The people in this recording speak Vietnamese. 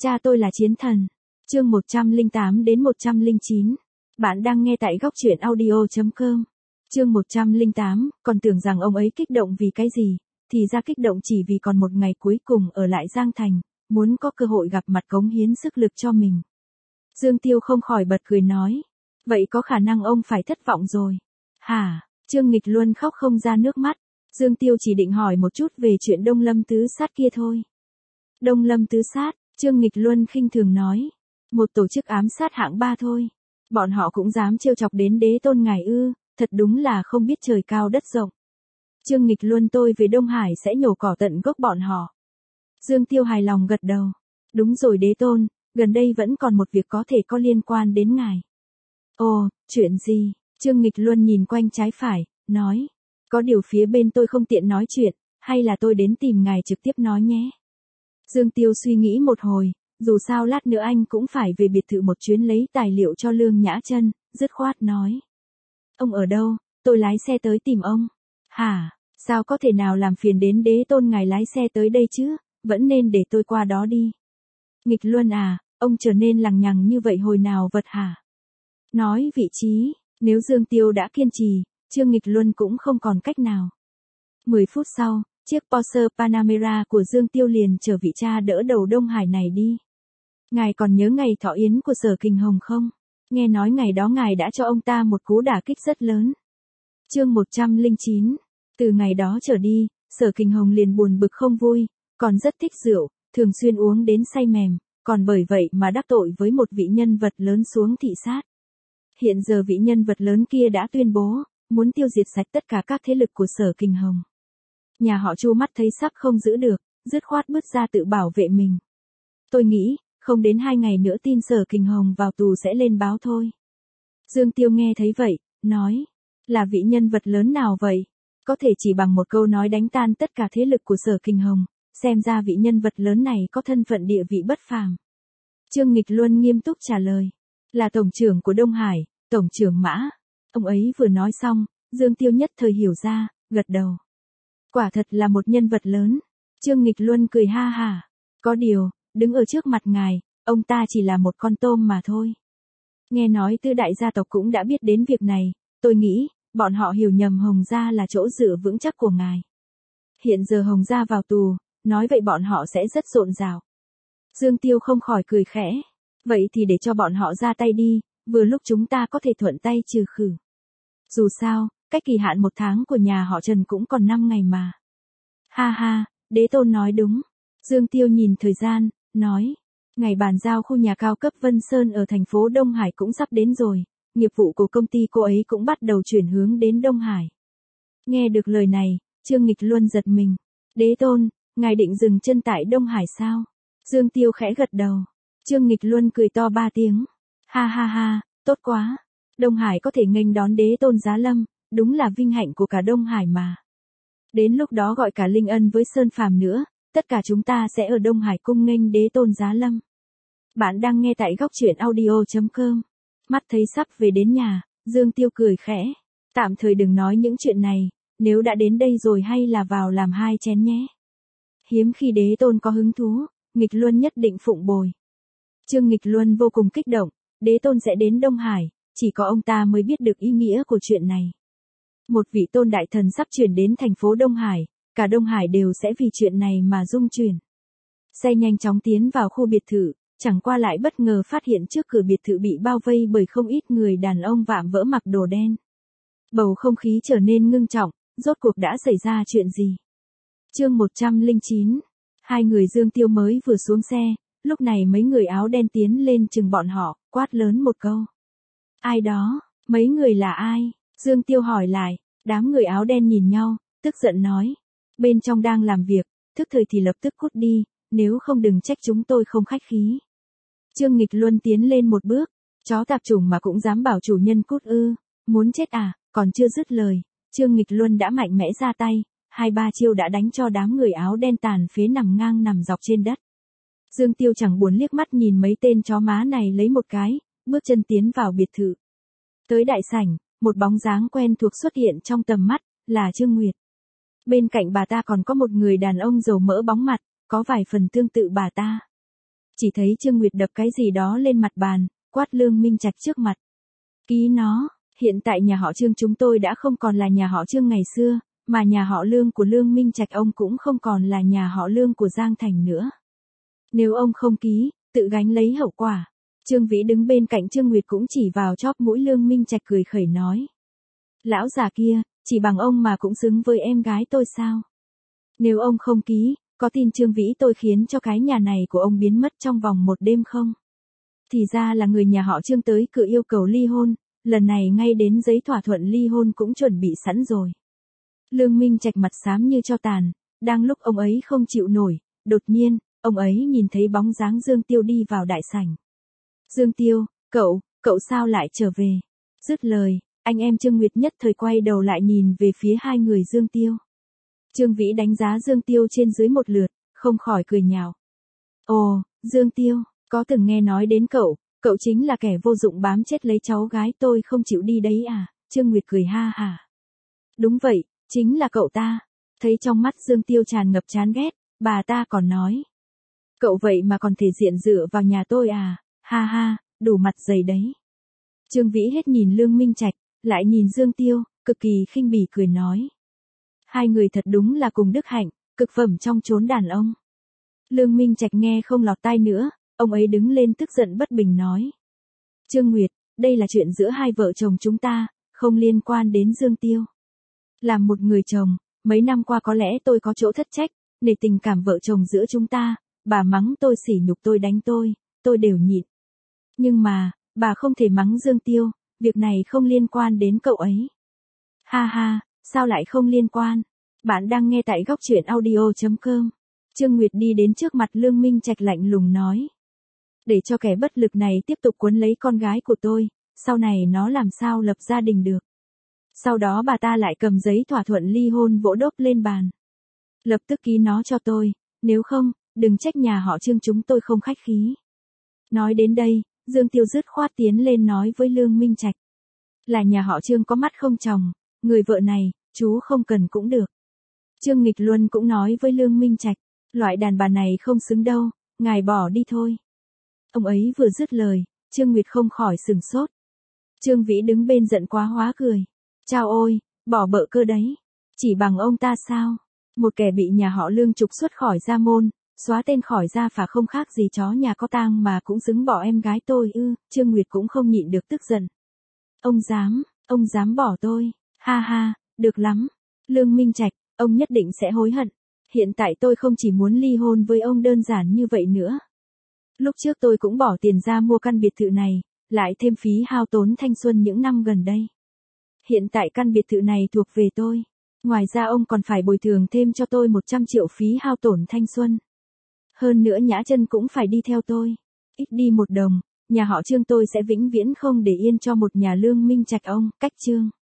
Cha tôi là chiến thần. Chương 108 đến 109. Bạn đang nghe tại góc truyện audio.com. Chương 108, còn tưởng rằng ông ấy kích động vì cái gì, thì ra kích động chỉ vì còn một ngày cuối cùng ở lại Giang Thành, muốn có cơ hội gặp mặt cống hiến sức lực cho mình. Dương Tiêu không khỏi bật cười nói. Vậy có khả năng ông phải thất vọng rồi. Hả? Trương Nghịch Luân khóc không ra nước mắt. Dương Tiêu chỉ định hỏi một chút về chuyện Đông Lâm Tứ Sát kia thôi. Đông Lâm Tứ Sát, Trương Nghịch Luân khinh thường nói. Một tổ chức ám sát hạng 3 thôi. Bọn họ cũng dám trêu chọc đến Đế Tôn ngài ư, thật đúng là không biết trời cao đất rộng. Trương Nghịch Luân tôi về Đông Hải sẽ nhổ cỏ tận gốc bọn họ. Dương Tiêu hài lòng gật đầu. Đúng rồi Đế Tôn, gần đây vẫn còn một việc có thể có liên quan đến ngài. Ồ, chuyện gì? Trương Nghịch Luân nhìn quanh trái phải, nói. Có điều phía bên tôi không tiện nói chuyện, hay là tôi đến tìm ngài trực tiếp nói nhé. Dương Tiêu suy nghĩ một hồi, dù sao lát nữa anh cũng phải về biệt thự một chuyến lấy tài liệu cho Lương Nhã Chân, dứt khoát nói. Ông ở đâu, tôi lái xe tới tìm ông. Hả, sao có thể nào làm phiền đến Đế Tôn ngài lái xe tới đây chứ, vẫn nên để tôi qua đó đi. Nghịch Luân à, ông trở nên lằng nhằng như vậy hồi nào vật hả? Nói vị trí, nếu Dương Tiêu đã kiên trì, Trương Nghịch Luân cũng không còn cách nào. 10 phút sau, chiếc Porsche Panamera của Dương Tiêu liền chở vị cha đỡ đầu Đông Hải này đi. Ngài còn nhớ ngày thọ yến của Sở Kình Hồng không? Nghe nói ngày đó ngài đã cho ông ta một cú đả kích rất lớn. Chương 109. Từ ngày đó trở đi, Sở Kình Hồng liền buồn bực không vui, còn rất thích rượu, thường xuyên uống đến say mềm, còn bởi vậy mà đắc tội với một vị nhân vật lớn xuống thị sát. Hiện giờ vị nhân vật lớn kia đã tuyên bố, muốn tiêu diệt sạch tất cả các thế lực của Sở Kình Hồng. Nhà họ Chu mắt thấy sắp không giữ được, dứt khoát bước ra tự bảo vệ mình. Tôi nghĩ, không đến 2 ngày nữa tin Sở Kình Hồng vào tù sẽ lên báo thôi. Dương Tiêu nghe thấy vậy, nói, là vị nhân vật lớn nào vậy? Có thể chỉ bằng một câu nói đánh tan tất cả thế lực của Sở Kình Hồng, xem ra vị nhân vật lớn này có thân phận địa vị bất phàm. Trương Nghịch Luân nghiêm túc trả lời, là tổng trưởng của Đông Hải, tổng trưởng Mã. Ông ấy vừa nói xong, Dương Tiêu nhất thời hiểu ra, gật đầu. Quả thật là một nhân vật lớn. Trương Nghịch Luân cười ha hả. Có điều, đứng ở trước mặt ngài, ông ta chỉ là một con tôm mà thôi. Nghe nói Tư đại gia tộc cũng đã biết đến việc này, tôi nghĩ, bọn họ hiểu nhầm Hồng gia là chỗ dựa vững chắc của ngài. Hiện giờ Hồng gia vào tù, nói vậy bọn họ sẽ rất rộn rào. Dương Tiêu không khỏi cười khẽ. Vậy thì để cho bọn họ ra tay đi, vừa lúc chúng ta có thể thuận tay trừ khử. Dù sao, cách kỳ hạn 1 tháng của nhà họ Trần cũng còn 5 ngày mà. Ha ha, Đế Tôn nói đúng. Dương Tiêu nhìn thời gian, nói. Ngày bàn giao khu nhà cao cấp Vân Sơn ở thành phố Đông Hải cũng sắp đến rồi. Nghiệp vụ của công ty cô ấy cũng bắt đầu chuyển hướng đến Đông Hải. Nghe được lời này, Trương Nghịch Luân giật mình. Đế Tôn, ngài định dừng chân tại Đông Hải sao? Dương Tiêu khẽ gật đầu. Trương Nghịch Luân cười to 3 tiếng. Ha ha ha, tốt quá. Đông Hải có thể nghênh đón Đế Tôn giá lâm, đúng là vinh hạnh của cả Đông Hải mà. Đến lúc đó gọi cả Linh Ân với Sơn Phàm nữa, tất cả chúng ta sẽ ở Đông Hải cung nghênh Đế Tôn giá lâm. Bạn đang nghe tại góc truyện audio.com. Mắt thấy sắp về đến nhà, Dương Tiêu cười khẽ. Tạm thời đừng nói những chuyện này, nếu đã đến đây rồi hay là vào làm 2 chén nhé. Hiếm khi Đế Tôn có hứng thú, Nghịch Luân nhất định phụng bồi. Trương Nghịch Luân vô cùng kích động, Đế Tôn sẽ đến Đông Hải, chỉ có ông ta mới biết được ý nghĩa của chuyện này. Một vị tôn đại thần sắp chuyển đến thành phố Đông Hải, cả Đông Hải đều sẽ vì chuyện này mà rung chuyển. Xe nhanh chóng tiến vào khu biệt thự, chẳng qua lại bất ngờ phát hiện trước cửa biệt thự bị bao vây bởi không ít người đàn ông vạm vỡ mặc đồ đen. Bầu không khí trở nên ngưng trọng, rốt cuộc đã xảy ra chuyện gì? Chương 109. 2 người Dương Tiêu mới vừa xuống xe, lúc này mấy người áo đen tiến lên chừng bọn họ, quát lớn một câu. Ai đó, mấy người là ai? Dương Tiêu hỏi lại, đám người áo đen nhìn nhau, tức giận nói. Bên trong đang làm việc, thức thời thì lập tức cút đi, nếu không đừng trách chúng tôi không khách khí. Trương Nghịch Luân tiến lên một bước, chó tạp chủng mà cũng dám bảo chủ nhân cút ư, muốn chết à, còn chưa dứt lời, Trương Nghịch Luân đã mạnh mẽ ra tay, 2-3 chiêu đã đánh cho đám người áo đen tàn phế nằm ngang nằm dọc trên đất. Dương Tiêu chẳng buồn liếc mắt nhìn mấy tên chó má này lấy một cái, bước chân tiến vào biệt thự. Tới đại sảnh, một bóng dáng quen thuộc xuất hiện trong tầm mắt, là Trương Nguyệt. Bên cạnh bà ta còn có một người đàn ông dầu mỡ bóng mặt, có vài phần tương tự bà ta. Chỉ thấy Trương Nguyệt đập cái gì đó lên mặt bàn, quát Lương Minh Trạch trước mặt. Ký nó, hiện tại nhà họ Trương chúng tôi đã không còn là nhà họ Trương ngày xưa, mà nhà họ Lương của Lương Minh Trạch ông cũng không còn là nhà họ Lương của Giang Thành nữa. Nếu ông không ký, tự gánh lấy hậu quả. Trương Vĩ đứng bên cạnh Trương Nguyệt cũng chỉ vào chóp mũi Lương Minh Trạch cười khẩy nói. Lão già kia, chỉ bằng ông mà cũng xứng với em gái tôi sao? Nếu ông không ký, có tin Trương Vĩ tôi khiến cho cái nhà này của ông biến mất trong vòng một đêm không? Thì ra là người nhà họ Trương tới cửa yêu cầu ly hôn, lần này ngay đến giấy thỏa thuận ly hôn cũng chuẩn bị sẵn rồi. Lương Minh Trạch mặt xám như tro tàn, đang lúc ông ấy không chịu nổi, đột nhiên, ông ấy nhìn thấy bóng dáng Dương Tiêu đi vào đại sảnh. Dương Tiêu, cậu sao lại trở về? Dứt lời, anh em Trương Nguyệt nhất thời quay đầu lại nhìn về phía hai người Dương Tiêu. Trương Vĩ đánh giá Dương Tiêu trên dưới một lượt, không khỏi cười nhạo. Ồ, Dương Tiêu, có từng nghe nói đến cậu chính là kẻ vô dụng bám chết lấy cháu gái tôi không chịu đi đấy à? Trương Nguyệt cười ha hả. Đúng vậy, chính là cậu ta. Thấy trong mắt Dương Tiêu tràn ngập chán ghét, bà ta còn nói. Cậu vậy mà còn thể diện dựa vào nhà tôi à? Ha ha, đủ mặt dày đấy. Trương Vĩ hết nhìn Lương Minh Trạch, lại nhìn Dương Tiêu, cực kỳ khinh bỉ cười nói. Hai người thật đúng là cùng đức hạnh, cực phẩm trong chốn đàn ông. Lương Minh Trạch nghe không lọt tai nữa, ông ấy đứng lên tức giận bất bình nói. Trương Nguyệt, đây là chuyện giữa hai vợ chồng chúng ta, không liên quan đến Dương Tiêu. Làm một người chồng, mấy năm qua có lẽ tôi có chỗ thất trách, để tình cảm vợ chồng giữa chúng ta, bà mắng tôi sỉ nhục tôi đánh tôi đều nhịn. Nhưng mà, bà không thể mắng Dương Tiêu, việc này không liên quan đến cậu ấy. Ha ha, sao lại không liên quan? Bạn đang nghe tại góc truyện audio.com. Trương Nguyệt đi đến trước mặt Lương Minh Trạch lạnh lùng nói. Để cho kẻ bất lực này tiếp tục cuốn lấy con gái của tôi, sau này nó làm sao lập gia đình được. Sau đó bà ta lại cầm giấy thỏa thuận ly hôn vỗ đốp lên bàn. Lập tức ký nó cho tôi, nếu không, đừng trách nhà họ Trương chúng tôi không khách khí. Nói đến đây, Dương Tiêu dứt khoát tiến lên nói với Lương Minh Trạch. Là nhà họ Trương có mắt không tròng, người vợ này, chú không cần cũng được. Trương Nghịch Luân cũng nói với Lương Minh Trạch, loại đàn bà này không xứng đâu, ngài bỏ đi thôi. Ông ấy vừa dứt lời, Trương Nguyệt không khỏi sừng sốt. Trương Vĩ đứng bên giận quá hóa cười. Chao ôi, bỏ bợ cơ đấy. Chỉ bằng ông ta sao? Một kẻ bị nhà họ Lương trục xuất khỏi gia môn, xóa tên khỏi gia phả không khác gì chó nhà có tang mà cũng xứng bỏ em gái tôi ư? Trương Nguyệt cũng không nhịn được tức giận. Ông dám bỏ tôi? Ha ha, được lắm. Lương Minh Trạch, ông nhất định sẽ hối hận. Hiện tại tôi không chỉ muốn ly hôn với ông đơn giản như vậy nữa. Lúc trước tôi cũng bỏ tiền ra mua căn biệt thự này, lại thêm phí hao tốn thanh xuân những năm gần đây. Hiện tại căn biệt thự này thuộc về tôi. Ngoài ra ông còn phải bồi thường thêm cho tôi 100 triệu phí hao tổn thanh xuân. Hơn nữa Nhã Chân cũng phải đi theo tôi. Ít đi một đồng, nhà họ Trương tôi sẽ vĩnh viễn không để yên cho một nhà Lương Minh Trạch ông. Cách Trương.